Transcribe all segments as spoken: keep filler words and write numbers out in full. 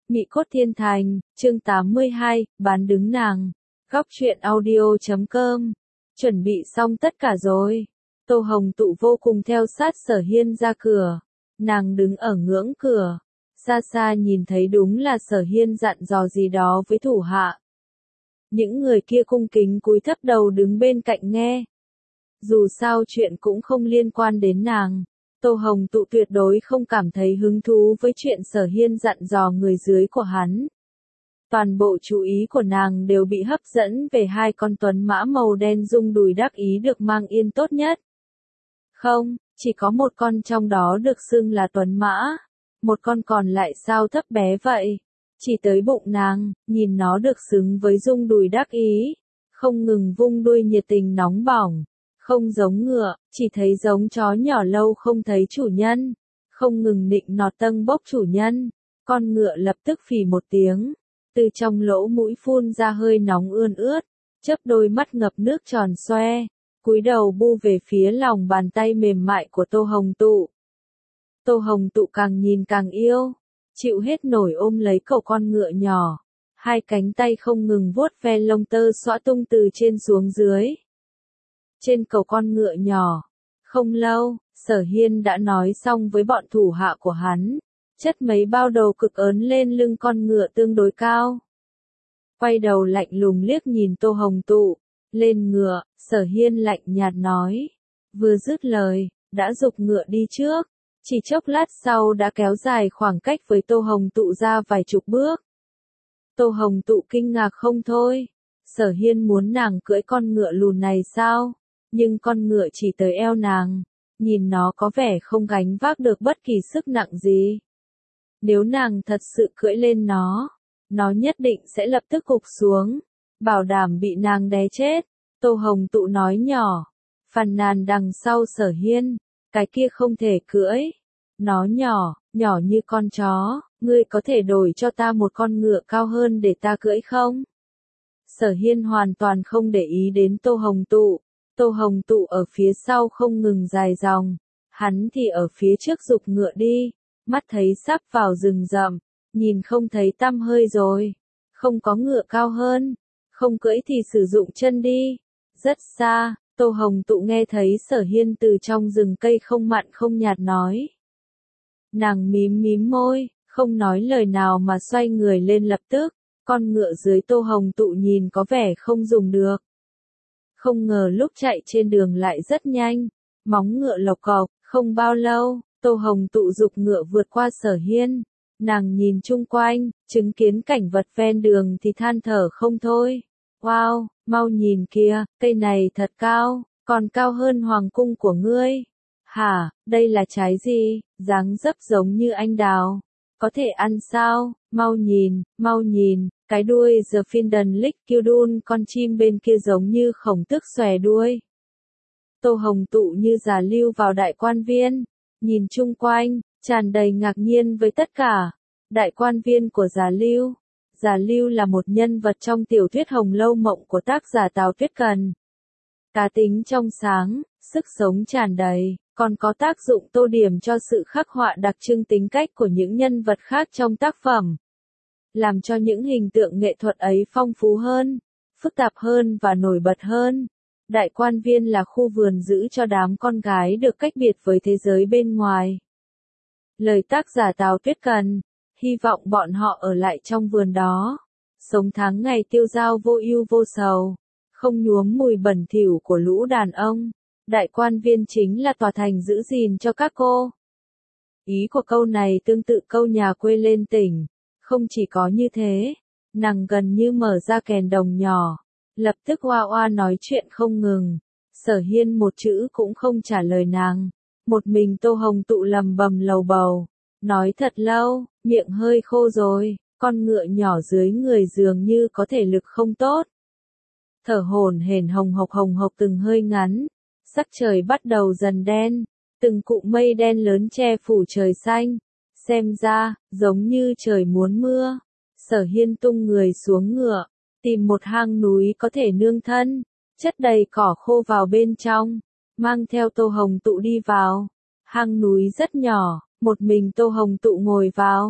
Mị cốt thiên thành, chương tám mươi hai, bán đứng nàng. Góc truyện audio chấm com. Chuẩn bị xong tất cả rồi. Tô Hồng Tụ vô cùng theo sát Sở Hiên ra cửa. Nàng đứng ở ngưỡng cửa. Xa xa nhìn thấy đúng là Sở Hiên dặn dò gì đó với thủ hạ. Những người kia cung kính cúi thấp đầu đứng bên cạnh nghe. Dù sao chuyện cũng không liên quan đến nàng. Tô Hồng Tụ tuyệt đối không cảm thấy hứng thú với chuyện Sở Hiên dặn dò người dưới của hắn. Toàn bộ chú ý của nàng đều bị hấp dẫn về hai con tuấn mã màu đen rung đùi đắc ý được mang yên tốt nhất. Không, chỉ có một con trong đó được xưng là tuấn mã. Một con còn lại sao thấp bé vậy? Chỉ tới bụng nàng, nhìn nó được xứng với rung đùi đắc ý. Không ngừng vung đuôi nhiệt tình nóng bỏng. Không giống ngựa, chỉ thấy giống chó nhỏ lâu không thấy chủ nhân. Không ngừng nịnh nọt tâng bốc chủ nhân. Con ngựa lập tức phì một tiếng. Từ trong lỗ mũi phun ra hơi nóng ươn ướt. Chớp đôi mắt ngập nước tròn xoe. Cúi đầu bu về phía lòng bàn tay mềm mại của Tô Hồng Tụ. Tô Hồng Tụ càng nhìn càng yêu. Chịu hết nổi ôm lấy cậu con ngựa nhỏ. Hai cánh tay không ngừng vuốt ve lông tơ xõa tung từ trên xuống dưới. Trên cầu con ngựa nhỏ. Không lâu, Sở Hiên đã nói xong với bọn thủ hạ của hắn. Chất mấy bao đầu cực ớn lên lưng con ngựa tương đối cao. Quay đầu lạnh lùng liếc nhìn Tô Hồng Tụ. Lên ngựa, Sở Hiên lạnh nhạt nói. Vừa dứt lời, đã giục ngựa đi trước. Chỉ chốc lát sau đã kéo dài khoảng cách với Tô Hồng Tụ ra vài chục bước. Tô Hồng Tụ kinh ngạc không thôi. Sở Hiên muốn nàng cưỡi con ngựa lùn này sao? Nhưng con ngựa chỉ tới eo nàng. Nhìn nó có vẻ không gánh vác được bất kỳ sức nặng gì. Nếu nàng thật sự cưỡi lên nó, nó nhất định sẽ lập tức gục xuống. Bảo đảm bị nàng đè chết. Tô Hồng Tụ nói nhỏ. Phàn nàn đằng sau Sở Hiên. Cái kia không thể cưỡi. Nó nhỏ, nhỏ như con chó. Ngươi có thể đổi cho ta một con ngựa cao hơn để ta cưỡi không? Sở Hiên hoàn toàn không để ý đến Tô Hồng Tụ. Tô Hồng Tụ ở phía sau không ngừng dài dòng. Hắn thì ở phía trước giục ngựa đi. Mắt thấy sắp vào rừng rậm. Nhìn không thấy tăm hơi rồi. Không có ngựa cao hơn. Không cưỡi thì sử dụng chân đi. Rất xa, Tô Hồng Tụ nghe thấy Sở Hiên từ trong rừng cây không mặn không nhạt nói. Nàng mím mím môi, không nói lời nào mà xoay người lên lập tức. Con ngựa dưới Tô Hồng Tụ nhìn có vẻ không dùng được. Không ngờ lúc chạy trên đường lại rất nhanh. Móng ngựa lộc cộc, không bao lâu, Tô Hồng Tụ giục ngựa vượt qua Sở Hiên. Nàng nhìn chung quanh, chứng kiến cảnh vật ven đường thì than thở không thôi. Wow, mau nhìn kìa, cây này thật cao, còn cao hơn hoàng cung của ngươi. Hả, đây là trái gì, dáng dấp giống như anh đào. Có thể ăn sao, mau nhìn, mau nhìn, cái đuôi The Finden Lick Kildun con chim bên kia giống như khổng tước xòe đuôi. Tô Hồng Tụ như già lưu vào đại quan viên, nhìn chung quanh, tràn đầy ngạc nhiên với tất cả. Đại quan viên của Già Lưu. Già Lưu là một nhân vật trong tiểu thuyết Hồng Lâu Mộng của tác giả Tào Tuyết Cần. Cá tính trong sáng, sức sống tràn đầy, còn có tác dụng tô điểm cho sự khắc họa đặc trưng tính cách của những nhân vật khác trong tác phẩm. Làm cho những hình tượng nghệ thuật ấy phong phú hơn, phức tạp hơn và nổi bật hơn. Đại quan viên là khu vườn giữ cho đám con gái được cách biệt với thế giới bên ngoài. Lời tác giả Tào Tuyết Cần. Hy vọng bọn họ ở lại trong vườn đó. Sống tháng ngày tiêu dao vô ưu vô sầu. Không nhuốm mùi bẩn thỉu của lũ đàn ông. Đại quan viên chính là tòa thành giữ gìn cho các cô. Ý của câu này tương tự câu nhà quê lên tỉnh. Không chỉ có như thế. Nàng gần như mở ra kèn đồng nhỏ. Lập tức oa oa nói chuyện không ngừng. Sở Hiên một chữ cũng không trả lời nàng. Một mình Tô Hồng Tụ lầm bầm lầu bầu. Nói thật lâu, miệng hơi khô rồi, con ngựa nhỏ dưới người dường như có thể lực không tốt. Thở hổn hển hồng hộc hồng hộc từng hơi ngắn, sắc trời bắt đầu dần đen, từng cụm mây đen lớn che phủ trời xanh, xem ra, giống như trời muốn mưa. Sở Hiên tung người xuống ngựa, tìm một hang núi có thể nương thân, chất đầy cỏ khô vào bên trong, mang theo Tô Hồng Tụ đi vào. Hang núi rất nhỏ. Một mình Tô Hồng Tụ ngồi vào.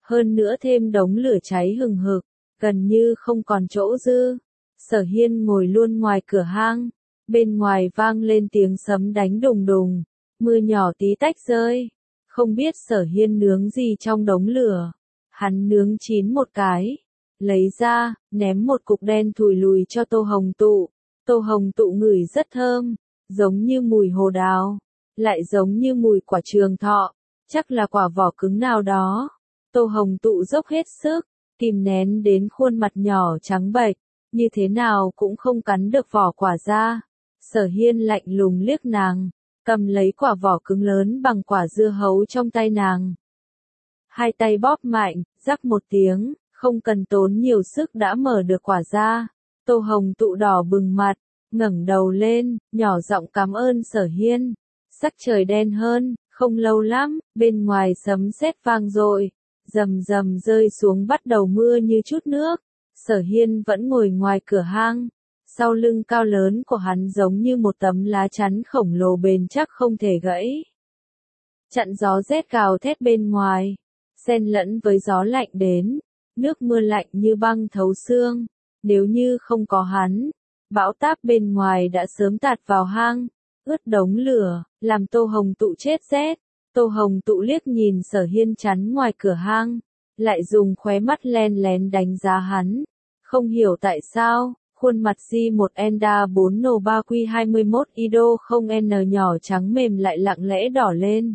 Hơn nữa thêm đống lửa cháy hừng hực, gần như không còn chỗ dư. Sở Hiên ngồi luôn ngoài cửa hang, bên ngoài vang lên tiếng sấm đánh đùng đùng, mưa nhỏ tí tách rơi. Không biết Sở Hiên nướng gì trong đống lửa. Hắn nướng chín một cái, lấy ra, ném một cục đen thùi lùi cho Tô Hồng Tụ. Tô Hồng Tụ ngửi rất thơm, giống như mùi hồ đào, lại giống như mùi quả trường thọ, chắc là quả vỏ cứng nào đó. Tô Hồng Tụ dốc hết sức, kìm nén đến khuôn mặt nhỏ trắng bệch, như thế nào cũng không cắn được vỏ quả ra. Sở Hiên lạnh lùng liếc nàng, cầm lấy quả vỏ cứng lớn bằng quả dưa hấu trong tay nàng. Hai tay bóp mạnh, rắc một tiếng, không cần tốn nhiều sức đã mở được quả ra. Tô Hồng Tụ đỏ bừng mặt, ngẩng đầu lên, nhỏ giọng cảm ơn Sở Hiên. Sắc trời đen hơn, không lâu lắm, bên ngoài sấm sét vang dội, rầm rầm rơi xuống bắt đầu mưa như chút nước. Sở Hiên vẫn ngồi ngoài cửa hang, sau lưng cao lớn của hắn giống như một tấm lá chắn khổng lồ bền chắc không thể gãy. Chặn gió rét gào thét bên ngoài, xen lẫn với gió lạnh đến, nước mưa lạnh như băng thấu xương. Nếu như không có hắn, bão táp bên ngoài đã sớm tạt vào hang, ướt đống lửa, làm Tô Hồng Tụ chết rét. Tô Hồng Tụ liếc nhìn Sở Hiên chắn ngoài cửa hang, lại dùng khóe mắt len lén đánh giá hắn. Không hiểu tại sao, khuôn mặt G một Enda bốn N ba Q hai mươi mốt Ido không N nhỏ trắng mềm lại lặng lẽ đỏ lên.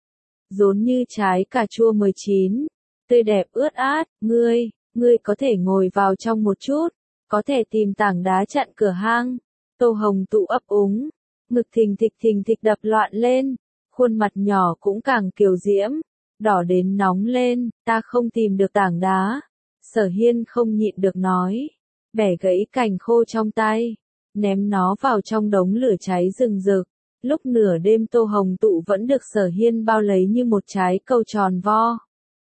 Rốn như trái cà chua mười chín, tươi đẹp ướt át. Ngươi, ngươi có thể ngồi vào trong một chút, có thể tìm tảng đá chặn cửa hang. Tô Hồng Tụ ấp úng, ngực thình thịch thình thịch đập loạn lên, khuôn mặt nhỏ cũng càng kiều diễm, đỏ đến nóng lên. Ta không tìm được tảng đá. Sở Hiên không nhịn được nói, bẻ gãy cành khô trong tay, ném nó vào trong đống lửa cháy rừng rực. Lúc nửa đêm Tô Hồng Tụ vẫn được Sở Hiên bao lấy như một trái cầu tròn vo.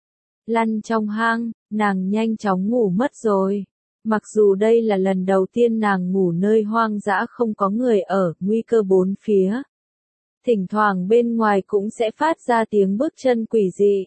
Lăn trong hang, nàng nhanh chóng ngủ mất rồi. Mặc dù đây là lần đầu tiên nàng ngủ nơi hoang dã không có người ở, nguy cơ bốn phía. Thỉnh thoảng bên ngoài cũng sẽ phát ra tiếng bước chân quỷ dị.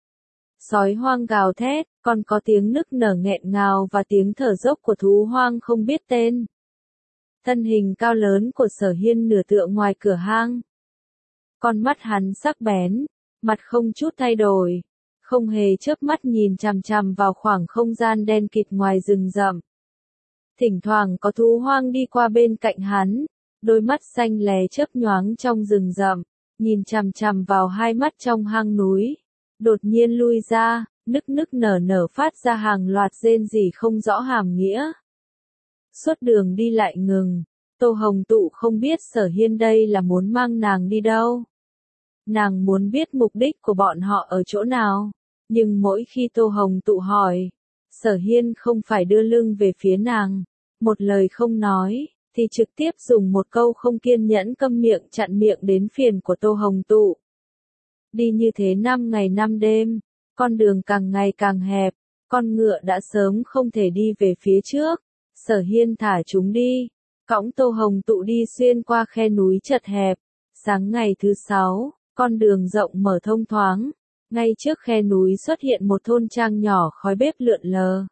Sói hoang gào thét, còn có tiếng nức nở nghẹn ngào và tiếng thở dốc của thú hoang không biết tên. Thân hình cao lớn của Sở Hiên nửa tựa ngoài cửa hang. Con mắt hắn sắc bén, mặt không chút thay đổi, không hề chớp mắt nhìn chằm chằm vào khoảng không gian đen kịt ngoài rừng rậm. Thỉnh thoảng có thú hoang đi qua bên cạnh hắn, đôi mắt xanh lè chớp nhoáng trong rừng rậm, nhìn chằm chằm vào hai mắt trong hang núi. Đột nhiên lui ra, nức nức nở nở phát ra hàng loạt rên rỉ không rõ hàm nghĩa. Suốt đường đi lại ngừng, Tô Hồng Tụ không biết Sở Hiên đây là muốn mang nàng đi đâu. Nàng muốn biết mục đích của bọn họ ở chỗ nào, nhưng mỗi khi Tô Hồng Tụ hỏi, Sở Hiên không phải đưa lưng về phía nàng, một lời không nói, thì trực tiếp dùng một câu không kiên nhẫn câm miệng chặn miệng đến phiền của Tô Hồng Tụ. Đi như thế năm ngày năm đêm, con đường càng ngày càng hẹp, con ngựa đã sớm không thể đi về phía trước. Sở Hiên thả chúng đi, cõng Tô Hồng Tụ đi xuyên qua khe núi chật hẹp. Sáng ngày thứ sáu, con đường rộng mở thông thoáng, ngay trước khe núi xuất hiện một thôn trang nhỏ khói bếp lượn lờ.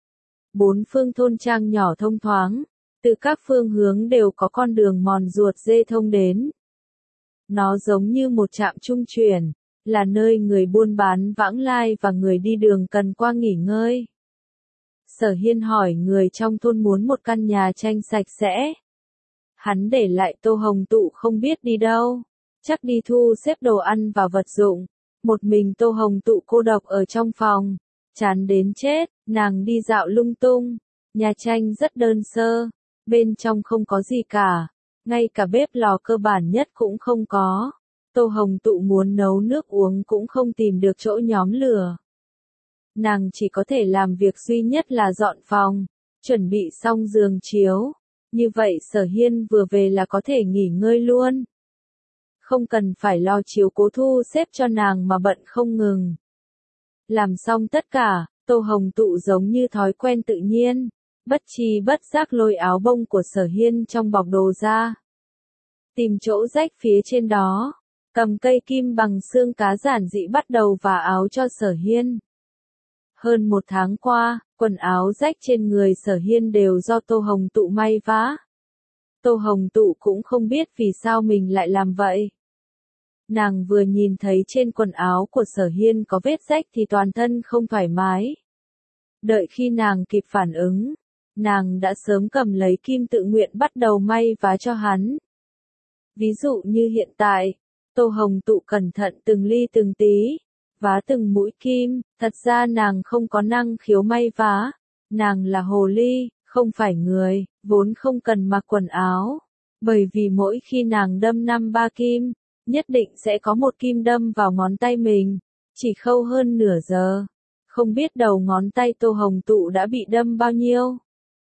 Bốn phương thôn trang nhỏ thông thoáng, từ các phương hướng đều có con đường mòn ruột dê thông đến. Nó giống như một trạm trung chuyển, là nơi người buôn bán vãng lai và người đi đường cần qua nghỉ ngơi. Sở Hiên hỏi người trong thôn muốn một căn nhà tranh sạch sẽ. Hắn để lại Tô Hồng Tụ không biết đi đâu, chắc đi thu xếp đồ ăn và vật dụng. Một mình Tô Hồng Tụ cô độc ở trong phòng, chán đến chết, nàng đi dạo lung tung. Nhà tranh rất đơn sơ, bên trong không có gì cả, ngay cả bếp lò cơ bản nhất cũng không có. Tô Hồng Tụ muốn nấu nước uống cũng không tìm được chỗ nhóm lửa. Nàng chỉ có thể làm việc duy nhất là dọn phòng, chuẩn bị xong giường chiếu. Như vậy Sở Hiên vừa về là có thể nghỉ ngơi luôn. Không cần phải lo chiếu cố thu xếp cho nàng mà bận không ngừng. Làm xong tất cả, Tô Hồng Tụ giống như thói quen tự nhiên, bất tri bất giác lôi áo bông của Sở Hiên trong bọc đồ ra. Tìm chỗ rách phía trên đó, cầm cây kim bằng xương cá giản dị bắt đầu vả áo cho Sở Hiên. Hơn một tháng qua, quần áo rách trên người Sở Hiên đều do Tô Hồng Tụ may vá. Tô Hồng Tụ cũng không biết vì sao mình lại làm vậy. Nàng vừa nhìn thấy trên quần áo của Sở Hiên có vết rách thì toàn thân không thoải mái. Đợi khi nàng kịp phản ứng, nàng đã sớm cầm lấy kim tự nguyện bắt đầu may vá cho hắn. Ví dụ như hiện tại, Tô Hồng Tụ cẩn thận từng ly từng tí, vá từng mũi kim, thật ra nàng không có năng khiếu may vá, nàng là hồ ly, không phải người, vốn không cần mặc quần áo, bởi vì mỗi khi nàng đâm năm ba kim, nhất định sẽ có một kim đâm vào ngón tay mình, chỉ khâu hơn nửa giờ, không biết đầu ngón tay Tô Hồng Tụ đã bị đâm bao nhiêu.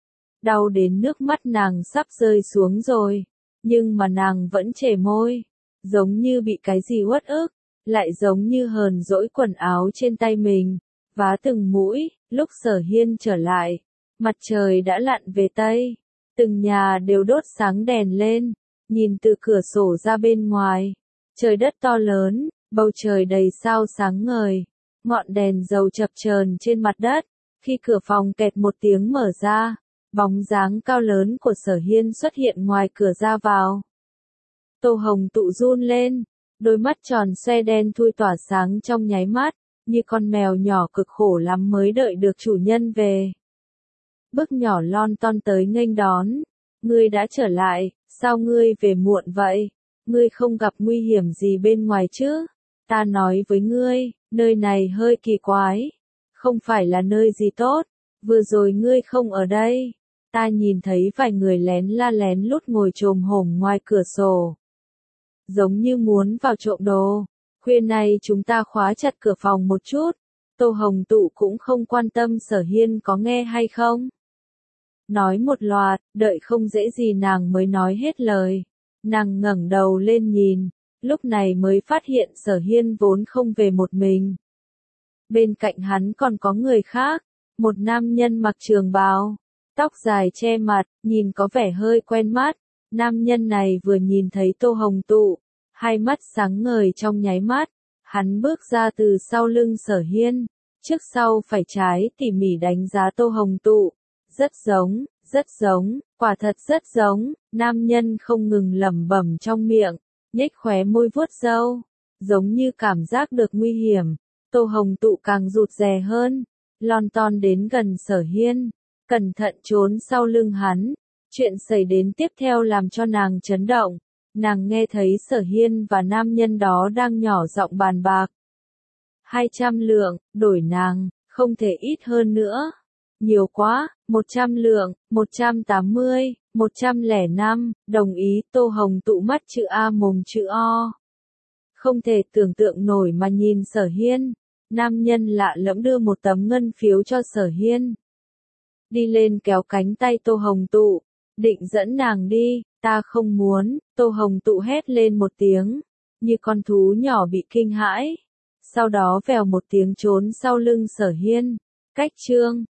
Đau đến nước mắt nàng sắp rơi xuống rồi, nhưng mà nàng vẫn chề môi, giống như bị cái gì uất ức, lại giống như hờn dỗi quần áo trên tay mình, vá từng mũi. Lúc Sở Hiên trở lại, mặt trời đã lặn về Tây, từng nhà đều đốt sáng đèn lên, nhìn từ cửa sổ ra bên ngoài, trời đất to lớn, bầu trời đầy sao sáng ngời, ngọn đèn dầu chập chờn trên mặt đất. Khi cửa phòng kẹt một tiếng mở ra, bóng dáng cao lớn của Sở Hiên xuất hiện ngoài cửa ra vào. Tô Hồng Tụ run lên, đôi mắt tròn xoe đen thui tỏa sáng trong nháy mắt, như con mèo nhỏ cực khổ lắm mới đợi được chủ nhân về. Bước nhỏ lon ton tới nghênh đón, ngươi đã trở lại, sao ngươi về muộn vậy? Ngươi không gặp nguy hiểm gì bên ngoài chứ? Ta nói với ngươi, nơi này hơi kỳ quái, không phải là nơi gì tốt, vừa rồi ngươi không ở đây, ta nhìn thấy vài người lén la lén lút ngồi chồm hổm ngoài cửa sổ. Giống như muốn vào trộm đồ, khuya nay chúng ta khóa chặt cửa phòng một chút. Tô Hồng Tụ cũng không quan tâm Sở Hiên có nghe hay không. Nói một loạt, đợi không dễ gì nàng mới nói hết lời. Nàng ngẩng đầu lên nhìn, lúc này mới phát hiện Sở Hiên vốn không về một mình. Bên cạnh hắn còn có người khác, một nam nhân mặc trường bào, tóc dài che mặt, nhìn có vẻ hơi quen mắt. Nam nhân này vừa nhìn thấy Tô Hồng Tụ, hai mắt sáng ngời trong nháy mắt, hắn bước ra từ sau lưng Sở Hiên, trước sau phải trái tỉ mỉ đánh giá Tô Hồng Tụ, rất giống, rất giống, quả thật rất giống. Nam nhân không ngừng lẩm bẩm trong miệng, nhếch khóe môi vuốt râu, giống như cảm giác được nguy hiểm. Tô Hồng Tụ càng rụt rè hơn, lon ton đến gần Sở Hiên, cẩn thận trốn sau lưng hắn. Chuyện xảy đến tiếp theo làm cho nàng chấn động, nàng nghe thấy Sở Hiên và nam nhân đó đang nhỏ giọng bàn bạc. hai trăm lượng, đổi nàng, không thể ít hơn nữa. Nhiều quá, một trăm lượng, một trăm tám mươi, một trăm lẻ năm, đồng ý. Tô Hồng Tụ mắt chữ A mồm chữ O. Không thể tưởng tượng nổi mà nhìn Sở Hiên, nam nhân lạ lẫm đưa một tấm ngân phiếu cho Sở Hiên. Đi lên kéo cánh tay Tô Hồng Tụ, định dẫn nàng đi. Ta không muốn. Tô Hồng Tụ hét lên một tiếng, như con thú nhỏ bị kinh hãi, sau đó vèo một tiếng trốn sau lưng Sở Hiên. Cách chương